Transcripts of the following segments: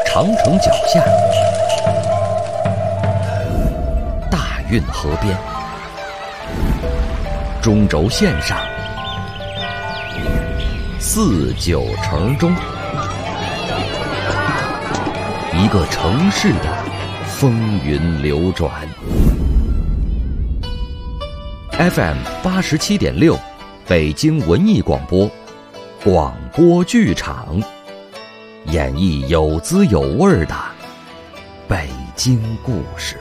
长城脚下，大运河边，中轴线上，四九城中，一个城市的风云流转。FM 87.6，北京文艺广播，广播剧场，演绎有滋有味的北京故事。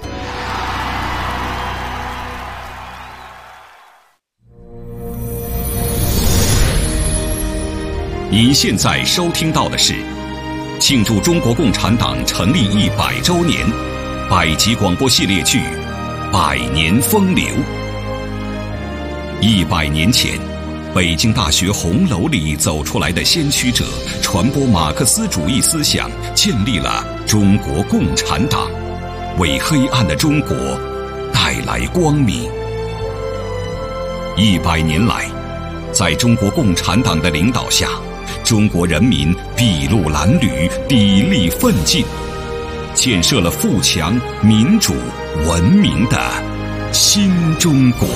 您现在收听到的是庆祝中国共产党成立100周年百集广播系列剧《百年风流》。100年前，北京大学红楼里走出来的先驱者，传播马克思主义思想，建立了中国共产党，为黑暗的中国带来光明。100年来，在中国共产党的领导下，中国人民筚路蓝缕，砥砺奋进，建设了富强、民主、文明的新中国。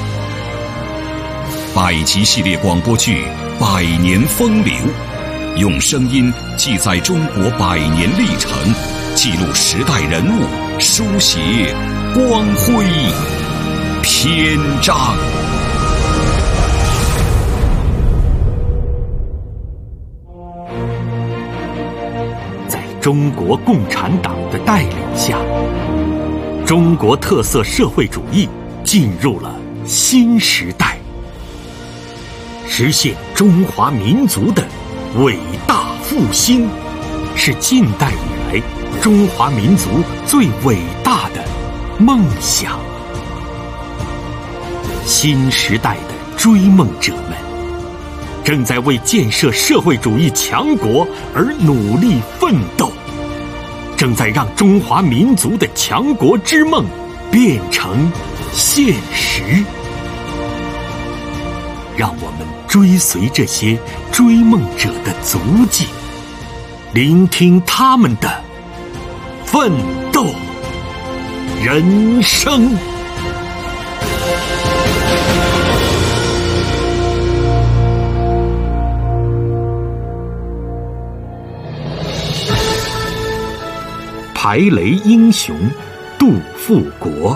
百集系列广播剧《百年风流》，用声音记载中国100年历程，记录时代人物，书写光辉篇章。 在中国共产党的带领下，中国特色社会主义进入了新时代，实现中华民族的伟大复兴，是近代以来中华民族最伟大的梦想。新时代的追梦者们正在为建设社会主义强国而努力奋斗，正在让中华民族的强国之梦变成现实。让我们追随这些追梦者的足迹，聆听他们的奋斗人生。排雷英雄杜富国，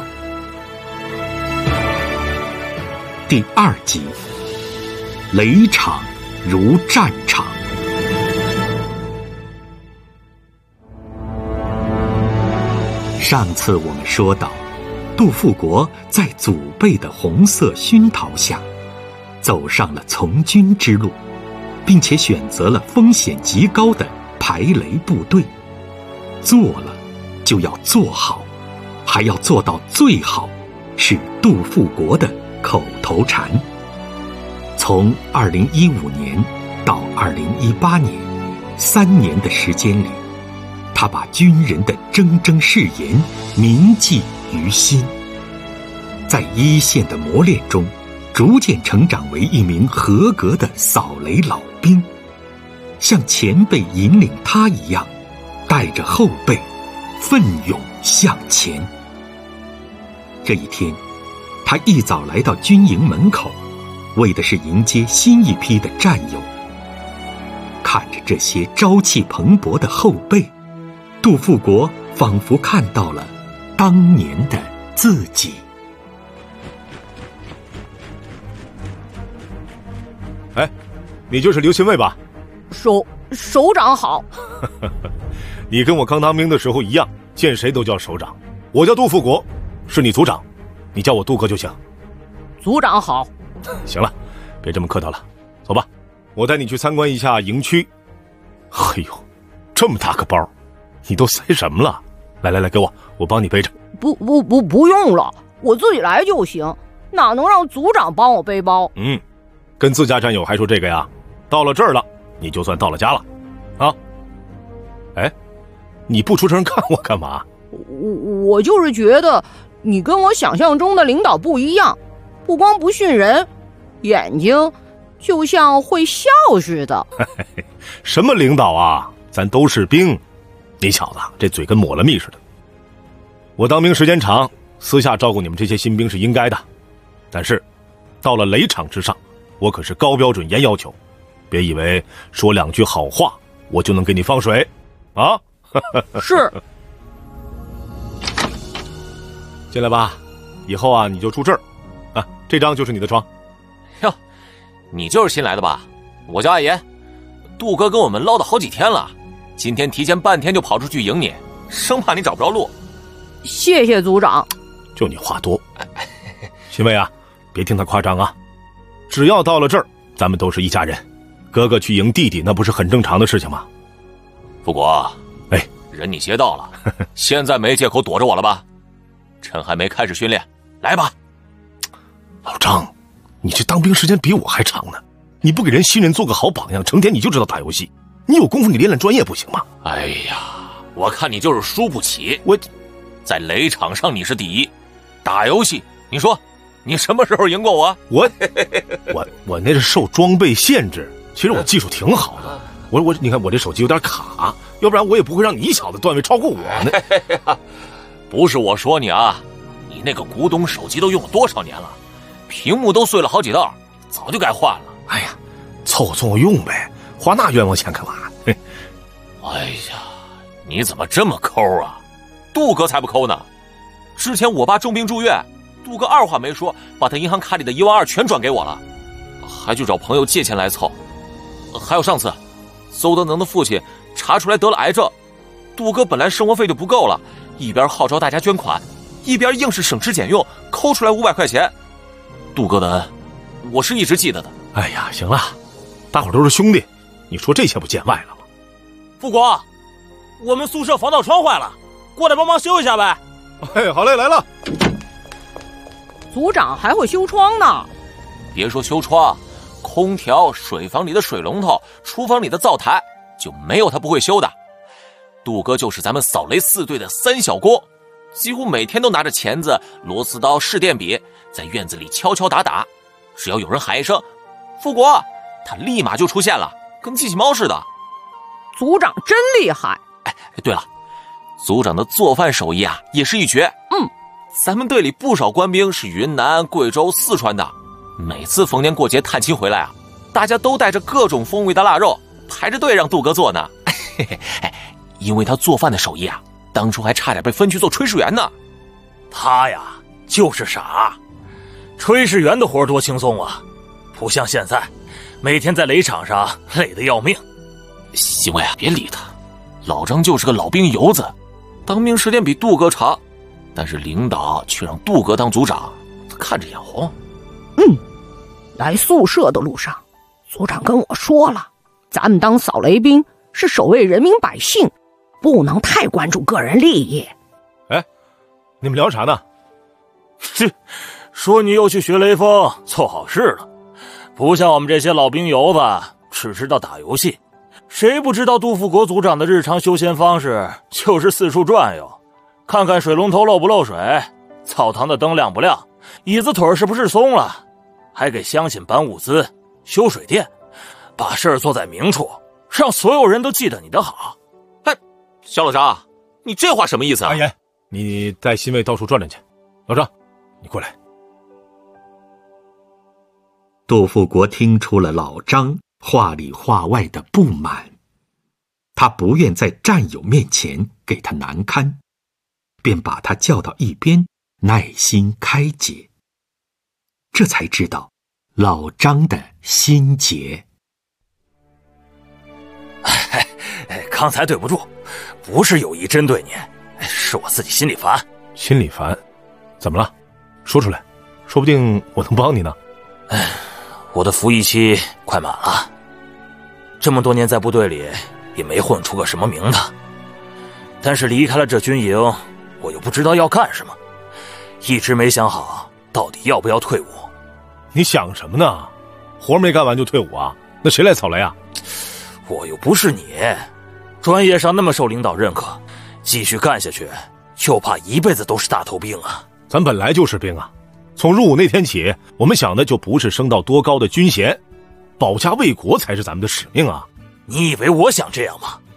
第2集。雷场如战场。上次我们说到，杜富国在祖辈的红色熏陶下，走上了从军之路，并且选择了风险极高的排雷部队。做了就要做好，还要做到最好，是杜富国的口头禅。从2015年到2018年，3年的时间里，他把军人的铮铮誓言铭记于心，在一线的磨练中，逐渐成长为一名合格的扫雷老兵，像前辈引领他一样，带着后辈奋勇向前。这一天，他一早来到军营门口，为的是迎接新一批的战友。看着这些朝气蓬勃的后辈，杜富国仿佛看到了当年的自己。 哎，你就是刘新卫吧？ 首长好。 你跟我刚当兵的时候一样，见谁都叫首长。我叫杜富国，是你组长，你叫我杜哥就行。 组长好。 行了，别这么客套了，走吧，我带你去参观一下营区。哎呦，这么大个包，你都塞什么了？来，给我帮你背着。 不用了，我自己来就行，哪能让组长帮我背包？ 跟自家战友还说这个呀？到了这儿了，你就算到了家了，啊？哎，你不出声看我干嘛？ 我就是觉得你跟我想象中的领导不一样，不光不训人，眼睛就像会笑似的。 什么领导啊，咱都是兵。 你小子这嘴跟抹了蜜似的。我当兵时间长，私下照顾你们这些新兵是应该的，但是到了垒场之上，我可是高标准严要求，别以为说2句好话我就能给你放水啊。 是。 进来吧，以后啊你就住这儿啊，这张就是你的床。 哟，你就是新来的吧？我叫阿言，杜哥跟我们唠叨好几天了，今天提前半天就跑出去迎你，生怕你找不着路。 谢谢组长。 就你话多。新卫啊，别听他夸张啊，只要到了这儿，咱们都是一家人，哥哥去迎弟弟那不是很正常的事情吗？ 富国， 哎， 人你接到了，现在没借口躲着我了吧？趁还没开始训练，来吧。 老张，你这当兵时间比我还长呢，你不给人新人做个好榜样，成天你就知道打游戏，你有功夫你练练专业不行吗？ 哎呀，我看你就是输不起。 我在垒场上你是第一，打游戏你说你什么时候赢过我？ 我那是受装备限制，其实我技术挺好的。你看我这手机有点卡，要不然我也不会让你小子段位超过我呢。 不是我说你啊，你那个古董手机都用了多少年了，屏幕都碎了好几道，早就该换了。 哎呀，凑合用呗，花那冤枉钱干嘛？ 哎呀，你怎么这么抠啊？杜哥才不抠呢。之前我爸重病住院，杜哥二话没说，把他银行卡里的1万2全转给我了，还去找朋友借钱来凑。还有上次邹德能的父亲查出来得了癌症，杜哥本来生活费就不够了，一边号召大家捐款，一边硬是省吃俭用抠出来500块钱。杜哥的恩我是一直记得的。 哎呀，行了，大伙都是兄弟，你说这些不见外了吗？ 富国，我们宿舍防盗窗坏了，过来帮忙修一下呗。 哎，好嘞，来了。 组长还会修窗呢。 别说修窗，空调、水房里的水龙头、厨房里的灶台，就没有他不会修的。杜哥就是咱们扫雷4队的3小锅，几乎每天都拿着钳子、螺丝刀、试电笔在院子里敲敲打打，只要有人喊一声富国，他立马就出现了，跟机器猫似的。 组长真厉害。 哎，对了，组长的做饭手艺啊也是一绝。咱们队里不少官兵是云南、贵州、四川的，每次逢年过节探亲回来啊，大家都带着各种风味的腊肉排着队让杜哥做呢。因为他做饭的手艺啊，当初还差点被分去做炊事员呢。 他呀就是傻，炊事员的活多轻松啊，不像现在每天在垒场上累得要命。 行为啊，别理他，老张就是个老兵油子，当兵时间比杜哥长，但是领导却让杜哥当组长，他看着眼红。 来宿舍的路上，组长跟我说了，咱们当扫雷兵是守卫人民百姓，不能太关注个人利益。 哎，你们聊啥呢？ 说你又去学雷锋凑好事了，不像我们这些老兵油子只知道打游戏，谁不知道杜富国组长的日常休闲方式就是四处转悠，看看水龙头漏不漏水，澡堂的灯亮不亮，椅子腿是不是松了，还给乡亲搬物资、修水电，把事儿做在明处，让所有人都记得你的好。 哎，小老张，你这话什么意思啊？ 阿言，你带新卫到处转转去。老张，你过来。 杜富国听出了老张话里话外的不满，他不愿在战友面前给他难堪，便把他叫到一边，耐心开解。这才知道老张的心结。 刚才对不住，不是有意针对你，是我自己心里烦。 心里烦？怎么了？说出来，说不定我能帮你呢。 我的服役期快满了，这么多年在部队里也没混出个什么名堂，但是离开了这军营，我又不知道要干什么，一直没想好到底要不要退伍。 你想什么呢？活没干完就退伍啊？那谁来扫雷啊？ 我又不是你，专业上那么受领导认可，继续干下去就怕一辈子都是大头兵啊。 咱本来就是兵啊，从入伍那天起，我们想的就不是升到多高的军衔，保家卫国才是咱们的使命啊。 你以为我想这样吗？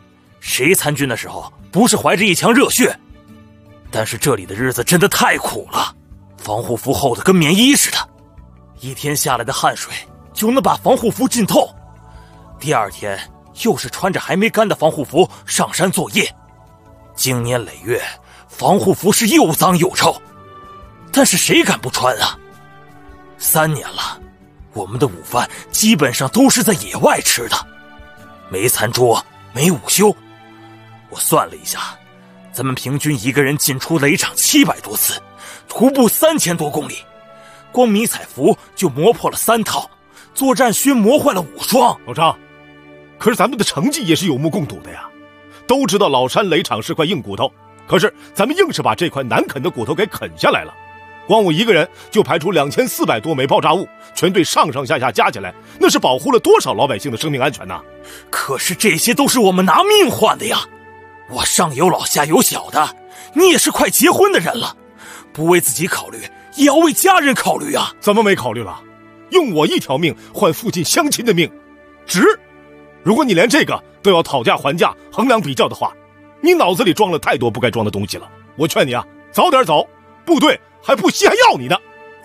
谁参军的时候不是怀着一腔热血？但是这里的日子真的太苦了，防护服厚的跟棉衣似的，一天下来的汗水就能把防护服浸透。第二天又是穿着还没干的防护服上山作业，经年累月，防护服是又脏又臭，但是谁敢不穿啊？3年了，我们的午饭基本上都是在野外吃的，没餐桌，没午休。我算了一下，咱们平均一个人进出雷场700多次，徒步3000多公里，光迷彩服就磨破了3套，作战靴磨坏了5双。 老张，可是咱们的成绩也是有目共睹的呀，都知道老山雷场是块硬骨头，可是咱们硬是把这块难啃的骨头给啃下来了。光我一个人就排出2400多枚爆炸物，全队上上下下加起来，那是保护了多少老百姓的生命安全呐！ 可是这些都是我们拿命换的呀！我上有老下有小的，你也是快结婚的人了，不为自己考虑，也要为家人考虑啊！ 怎么没考虑了？用我一条命换附近乡亲的命，值？如果你连这个都要讨价还价、衡量比较的话，你脑子里装了太多不该装的东西了。我劝你啊，早点走，部队还不稀罕要你呢。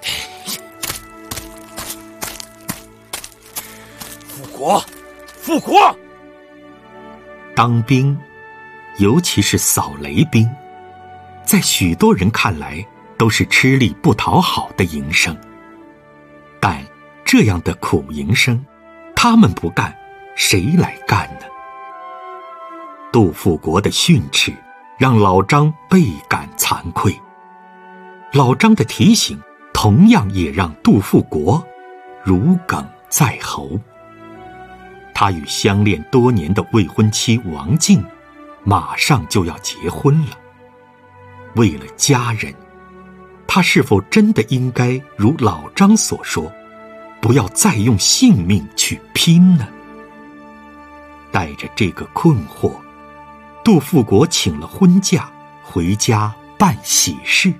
复国！ 当兵，尤其是扫雷兵，在许多人看来都是吃力不讨好的营生。但这样的苦营生，他们不干，谁来干呢？杜富国的训斥让老张倍感惭愧，老张的提醒同样也让杜富国如鲠在喉。他与相恋多年的未婚妻王静马上就要结婚了，为了家人，他是否真的应该如老张所说，不要再用性命去拼呢？带着这个困惑，杜富国请了婚假回家办喜事。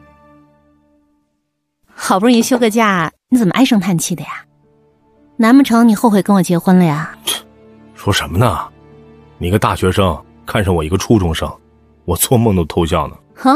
好不容易休个假，你怎么唉声叹气的呀？难不成你后悔跟我结婚了呀？ 说什么呢？你个大学生看上我一个初中生，我做梦都偷笑呢。 哼，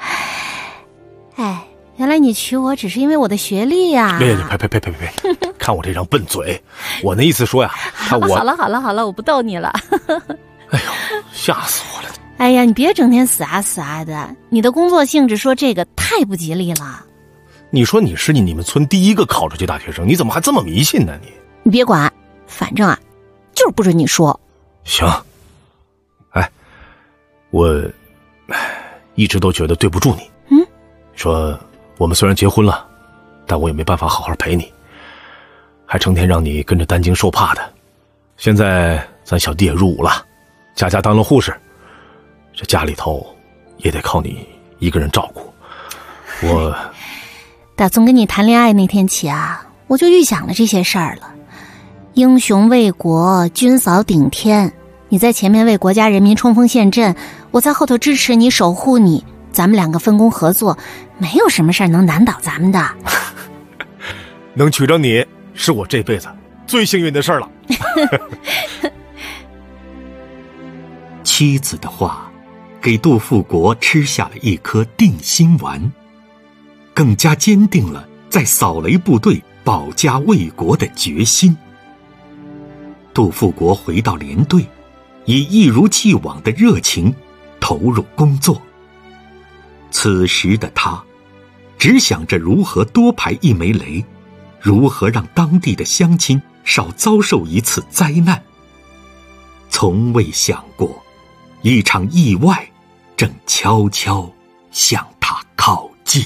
哎，原来你娶我只是因为我的学历呀！ 别，看我这张笨嘴，我那意思说呀，看我好了，我不逗你了。 哎呦，吓死我了！ 哎呀，你别整天死啊的，你的工作性质说这个太不吉利了。 你说你是你们村第一个考出去大学生，你怎么还这么迷信呢？ 你别管，反正啊，就是不准你说。 行。哎，我一直都觉得对不住你。说我们虽然结婚了，但我也没办法好好陪你，还成天让你跟着担惊受怕的。现在咱小弟也入伍了，家当了护士，这家里头也得靠你一个人照顾。我打从跟你谈恋爱那天起啊，我就预想了这些事儿了。英雄为国，军嫂顶天，你在前面为国家人民冲锋陷阵，我在后头支持你守护你，咱们2个分工合作，没有什么事儿能难倒咱们的。 能娶着你是我这辈子最幸运的事儿了。 妻子的话给杜富国吃下了一颗定心丸，更加坚定了在扫雷部队保家卫国的决心。杜富国回到连队，以一如既往的热情投入工作。此时的他只想着如何多排一枚雷，如何让当地的乡亲少遭受一次灾难，从未想过一场意外正悄悄向他靠近。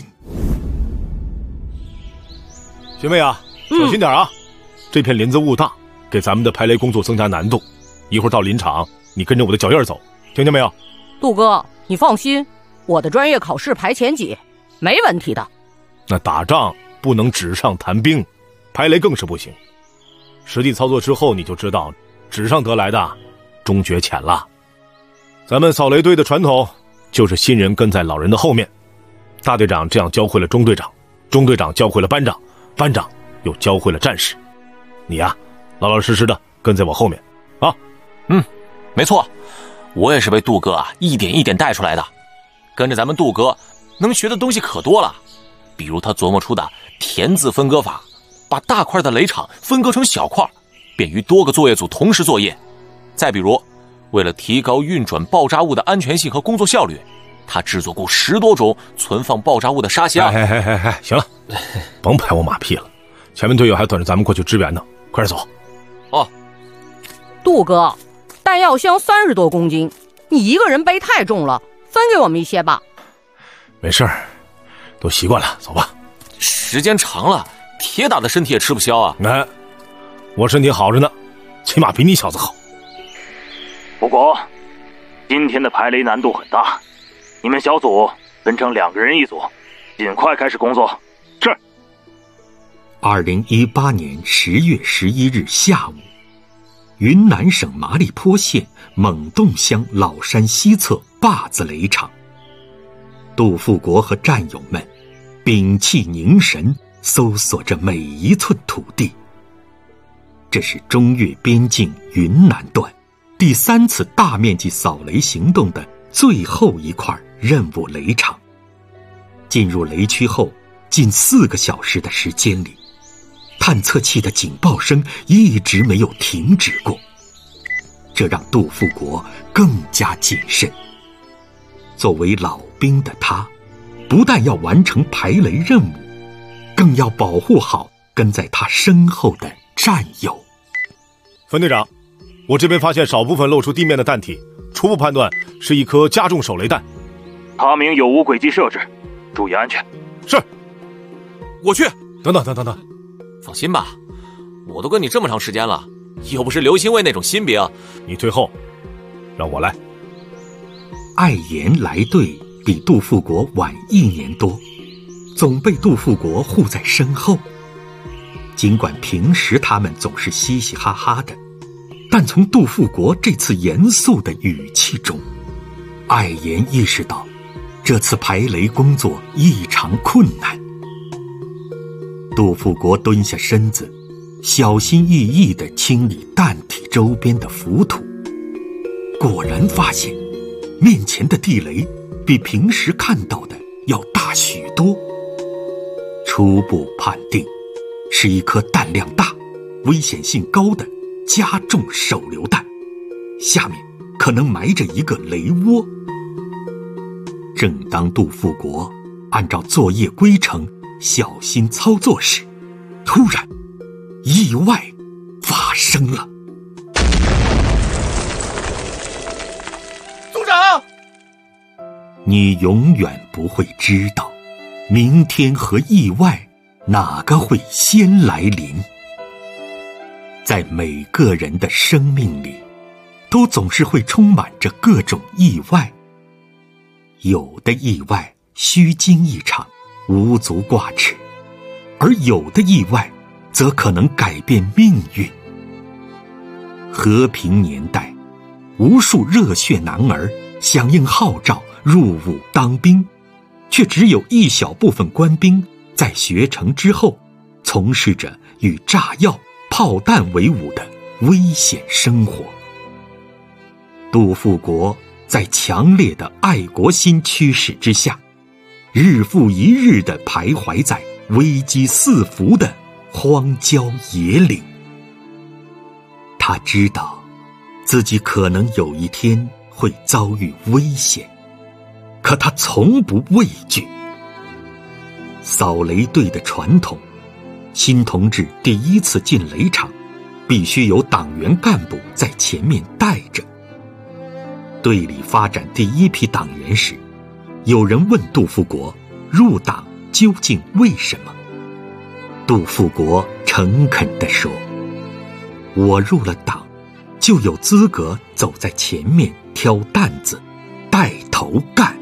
学妹啊，小心点啊！这片林子雾大，给咱们的排雷工作增加难度。一会儿到林场，你跟着我的脚印走，听见没有？ 杜哥，你放心，我的专业考试排前几，没问题的。 那打仗不能纸上谈兵，排雷更是不行。实际操作之后，你就知道纸上得来的终觉浅了。咱们扫雷队的传统就是新人跟在老人的后面，大队长这样教会了中队长，中队长教会了班长，班长又教会了战士。你呀，老老实实的跟在我后面啊。 没错， 我也是被杜哥一点一点带出来的，跟着咱们杜哥能学的东西可多了，比如他琢磨出的田字分割法，把大块的雷场分割成小块，便于多个作业组同时作业。再比如，为了提高运转爆炸物的安全性和工作效率，他制作过10多种存放爆炸物的沙箱。 行了，甭拍我马屁了，前面队友还等着咱们过去支援呢，快点走。 哦， 杜哥，弹药箱30多公斤，你一个人背太重了，分给我们一些吧。 没事儿，都习惯了，走吧。 时间长了，铁打的身体也吃不消啊。 我身体好着呢，起码比你小子好。 不过，今天的排雷难度很大，你们小组分成2个人一组，尽快开始工作。是。 2018年10月11日下午，云南省麻栗坡县蒙洞乡老山西侧坝子雷场，杜富国和战友们屏气凝神，搜索着每一寸土地。这是中越边境云南段第3次大面积扫雷行动的最后一块任务雷场。进入雷区后，近4个小时的时间里，探测器的警报声一直没有停止过，这让杜富国更加谨慎。作为老兵的他，不但要完成排雷任务，更要保护好跟在他身后的战友。 分队长，我这边发现少部分露出地面的弹体，初步判断是一颗加重手雷弹。 查明有无轨迹设置，注意安全。 是。 我去。 等， 放心吧，我都跟你这么长时间了，又不是刘兴卫那种新兵。 你退后，让我来。 艾岩来队比杜富国晚1年多，总被杜富国护在身后。尽管平时他们总是嘻嘻哈哈的，但从杜富国这次严肃的语气中，艾岩意识到这次排雷工作异常困难。杜富国蹲下身子，小心翼翼地清理弹体周边的浮土，果然发现面前的地雷比平时看到的要大许多。初步判定是一颗弹量大、危险性高的加重手榴弹，下面可能埋着一个雷窝。正当杜富国按照作业规程小心操作时，突然意外发生了。 组长， 你永远不会知道，明天和意外哪个会先来临。在每个人的生命里，都总是会充满着各种意外。有的意外虚惊一场，无足挂齿，而有的意外则可能改变命运。和平年代，无数热血男儿响应号召入伍当兵，却只有一小部分官兵在学成之后从事着与炸药、炮弹为伍的危险生活。杜富国在强烈的爱国心驱使之下，日复一日地徘徊在危机四伏的荒郊野岭。他知道自己可能有一天会遭遇危险，可他从不畏惧。扫雷队的传统，新同志第一次进雷场，必须由党员干部在前面带着。队里发展第一批党员时，有人问杜富国入党究竟为什么？杜富国诚恳地说，我入了党，就有资格走在前面挑担子，带头干。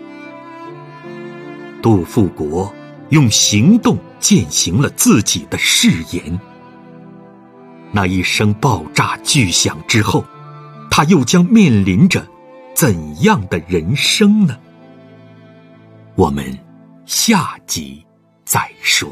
杜富国用行动践行了自己的誓言。那一声爆炸巨响之后，他又将面临着怎样的人生呢？我们下集再说。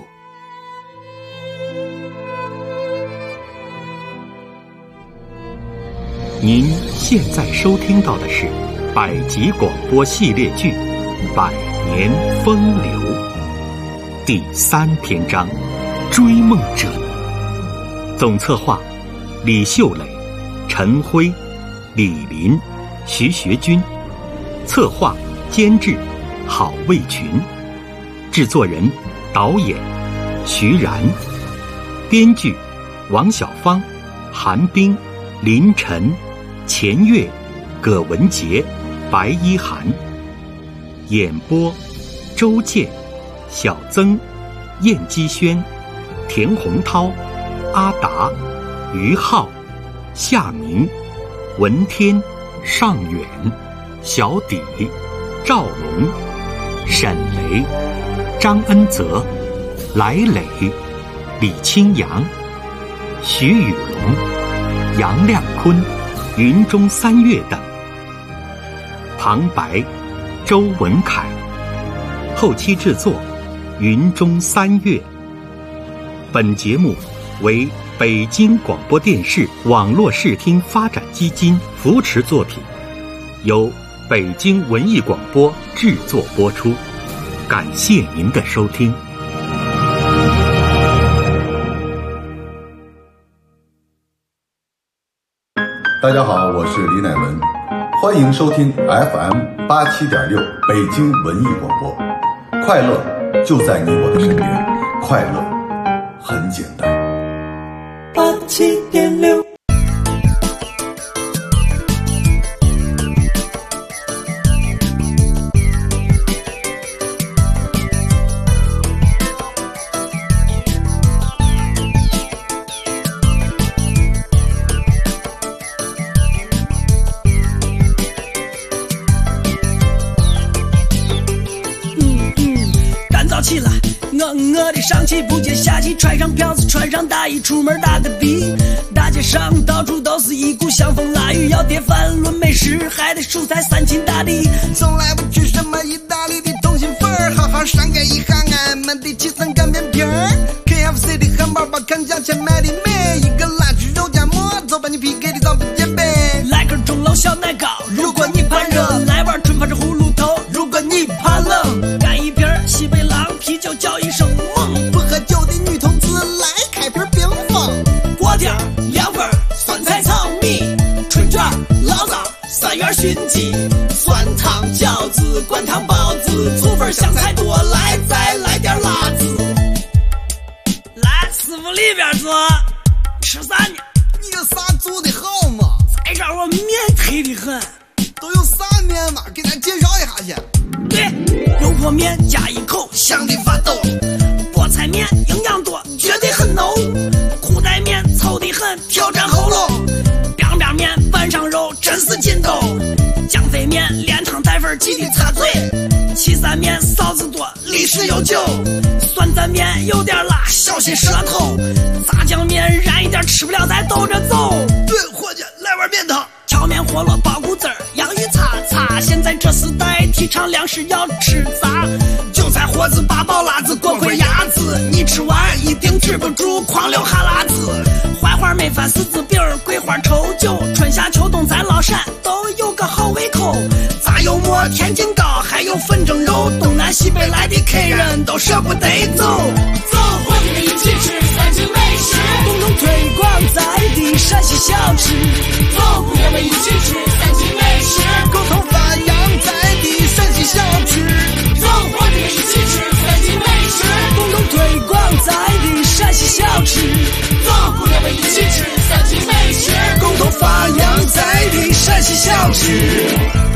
您现在收听到的是百集广播系列剧《百年风流》第3篇章《追梦者》。总策划李秀磊、陈辉、李林、徐学军，策划监制郝卫群，制作人导演徐然，编剧王小芳、韩冰、林晨、钱月、葛文杰、白一涵，演播周健、小曾、燕姬轩、田洪涛、阿达、于浩、夏明、文天、尚远、小底、赵龙、沈雷、张恩泽、来磊、李清扬、徐宇龙、杨亮坤、云中三月等。旁白周文凯，后期制作云中三月。本节目为北京广播电视网络视听发展基金扶持作品，由北京文艺广播制作播出。感谢您的收听。 大家好，我是李乃文，欢迎收听 FM87.6 北京文艺广播。快乐就在你我的身边，快乐很简单。 87.6起来，我的上气不接下气，穿上票子，穿上大衣，出门打个的。大街上到处都是一股香风腊雨，要碟饭论美食，还得蔬菜三秦大地。从来不吃什么意大利的通心粉儿，好好上盖一行俺们的起司干面皮儿。KFC 的汉堡包看价钱买的美，一个辣汁肉夹馍，走吧你 PK 的早不减肥。来根钟楼小奶糕，如果你怕热，来碗春发着葫芦头，如果你怕冷，干一瓶西北狼啤酒叫一声猛，不喝酒的女同志来开瓶冰峰，锅贴凉粉酸菜炒米，春卷醪糟三元熏鸡，酸汤饺子灌汤包子，醋粉香菜多来，再来点辣子。来师傅里边坐，吃啥呢？你有啥做的好吗？在这我面忒的很。都有啥面嘛？给咱介绍一下去。对，油泼面加一口，香的发抖；菠菜面营养多，绝对很浓；裤带面糙的很，挑战喉咙；凉面拌上肉，真是劲斗；酱肥面连汤带粉，记得擦嘴；岐山面臊子多，历史悠久；酸蘸面有点辣，小心舌头；炸酱面燃一点，吃不了再兜着走。对，伙计，来碗面汤。荞面饸饹包谷子儿，洋芋擦擦。现在这时代提倡粮食要吃杂，韭菜盒子八宝辣子锅盔鸭子，你吃完一定止不住狂流哈喇子。槐花焖饭柿子饼，桂花稠酒，春夏秋冬咱老陕都有个好胃口。炸油馍天津糕，还有粉蒸肉，东南西北来的客人都舍不得走。走，伙计们一起吃三秦美食，共同推广在地陕西小吃。走，姑娘们一起吃三秦美食，共同发扬在地陕西小吃。走，伙计们一起吃三秦美食，共同推广在地陕西小吃。走，姑娘们一起吃三秦美食，共同发扬在地陕西小吃。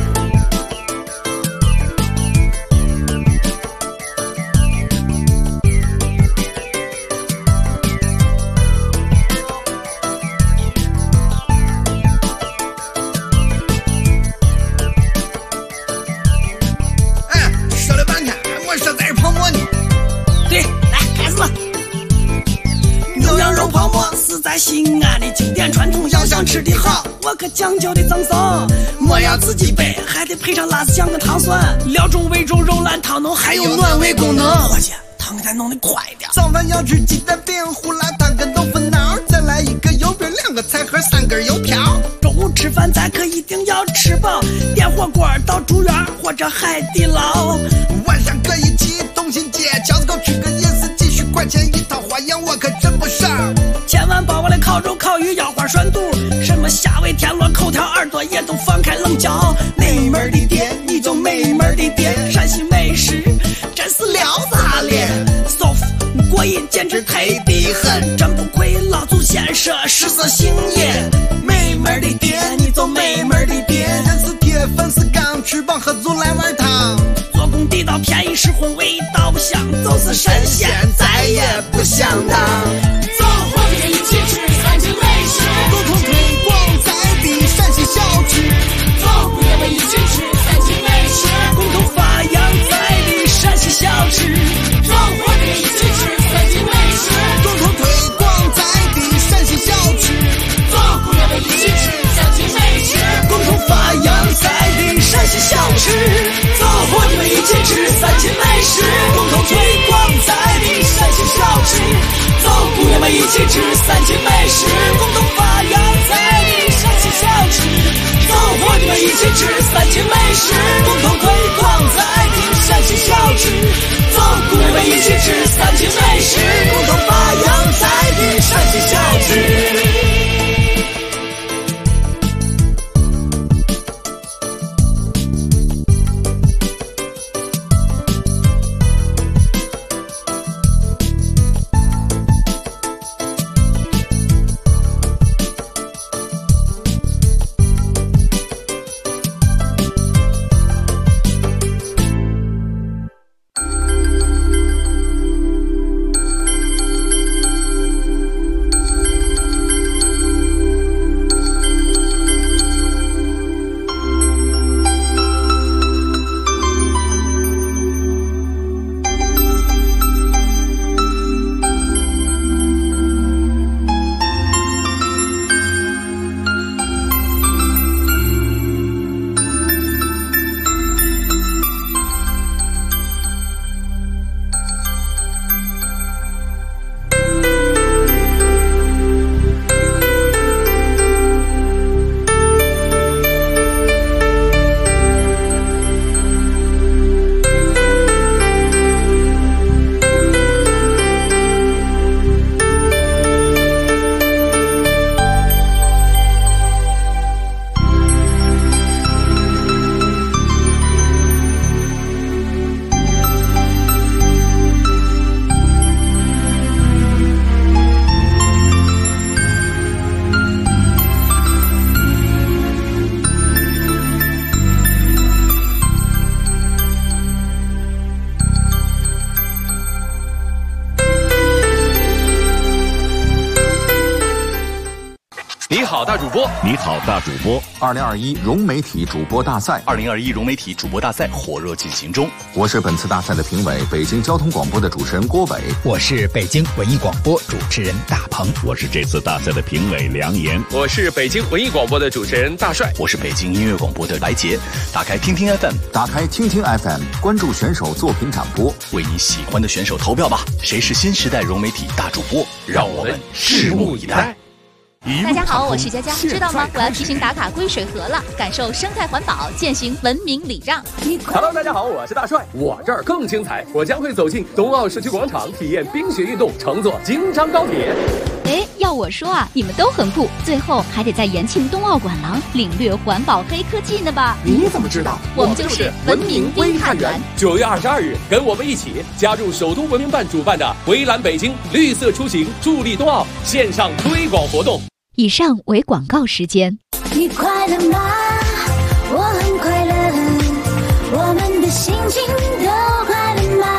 西安的经典传统，要想吃的好，我可讲究的赠送。莫要自己备，还得配上辣子酱跟糖蒜，料中味中肉烂汤浓，还有暖胃功能。伙计，汤给咱弄得快点。早饭要吃鸡蛋饼、胡辣汤跟豆腐脑，再来一个油饼凉个菜盒3根油条。中午吃饭咱可一定要吃饱，点火锅到住院或者海底捞。晚上可以去东新街饺子沟吃个夜市，几十块钱一套，花样我可真不少。千万别忘了烤肉、烤鱼、腰花、涮肚，什么虾尾、田螺、口条、耳朵也都放开棱角。美门的店你就美门的店，陕西美食真是撩炸脸，舒服过瘾，简直忒的很，真不愧老祖先说食色性也。美门的店你就美门的店，人是铁粉是钢，吃饱喝足来碗汤。做工地道便宜实惠，味道不香，就是神仙再也不想当。 走，我们一起吃3秦美食， 共同推广在地陕西小吃。 走，我们一起吃3秦美食， 共同发扬在地陕西小吃。 走，我们一起吃3秦美食， 共同推广在地陕西小吃。 走，我们一起吃3秦美食， 共同发扬在地陕西小吃。走，我们一起吃3秦美食，共同推广在地陕西小吃。走，我们一起吃3秦美食，共同发扬在地陕西小吃。走，我们一起吃3秦美食，共同推广在地陕西小吃。走，我们一起吃3秦美食，共同发扬在地陕西小吃。 你好，大主播！ 你好，大主播 ！2021融媒体主播大赛 ，2021融媒体主播大赛火热进行中。 我是本次大赛的评委，北京交通广播的主持人郭伟。 我是北京文艺广播主持人大鹏。 我是这次大赛的评委梁岩。 我是北京文艺广播的主持人大帅。 我是北京音乐广播的白杰。打开听听 FM， 打开听听 FM， 关注选手作品展播， 为你喜欢的选手投票吧！谁是新时代融媒体大主播？让我们拭目以待。 大家好，我是佳佳，知道吗？我要提醒打卡归水河了，感受生态环保，践行文明礼让。 Hello， 大家好，我是大帅，我这儿更精彩，我将会走进冬奥社区广场，体验冰雪运动，乘坐京张高铁。 哎，要我说啊，你们都很酷，最后还得在延庆冬奥馆廊领略环保黑科技呢吧？ 你怎么知道？ 我们就是文明微探员。 9月22日，跟我们一起加入首都文明办主办的围栏北京绿色出行助力冬奥线上推广活动。 以上为广告时间。 你快乐吗？我很快乐，我们的心情都快乐吗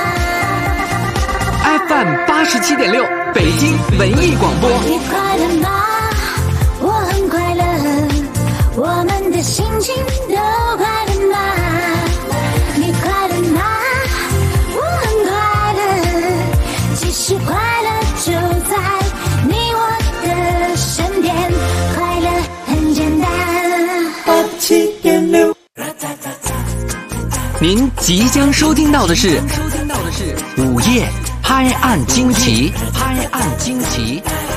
？FM 87.6，北京文艺广播。 你快乐吗？我很快乐，我们的心情都快乐吗？你快乐吗？我很快乐，其实快乐就在你我的身边，快乐很简单。87.6， 您即将收听到的是午夜拍案惊奇，拍案惊奇。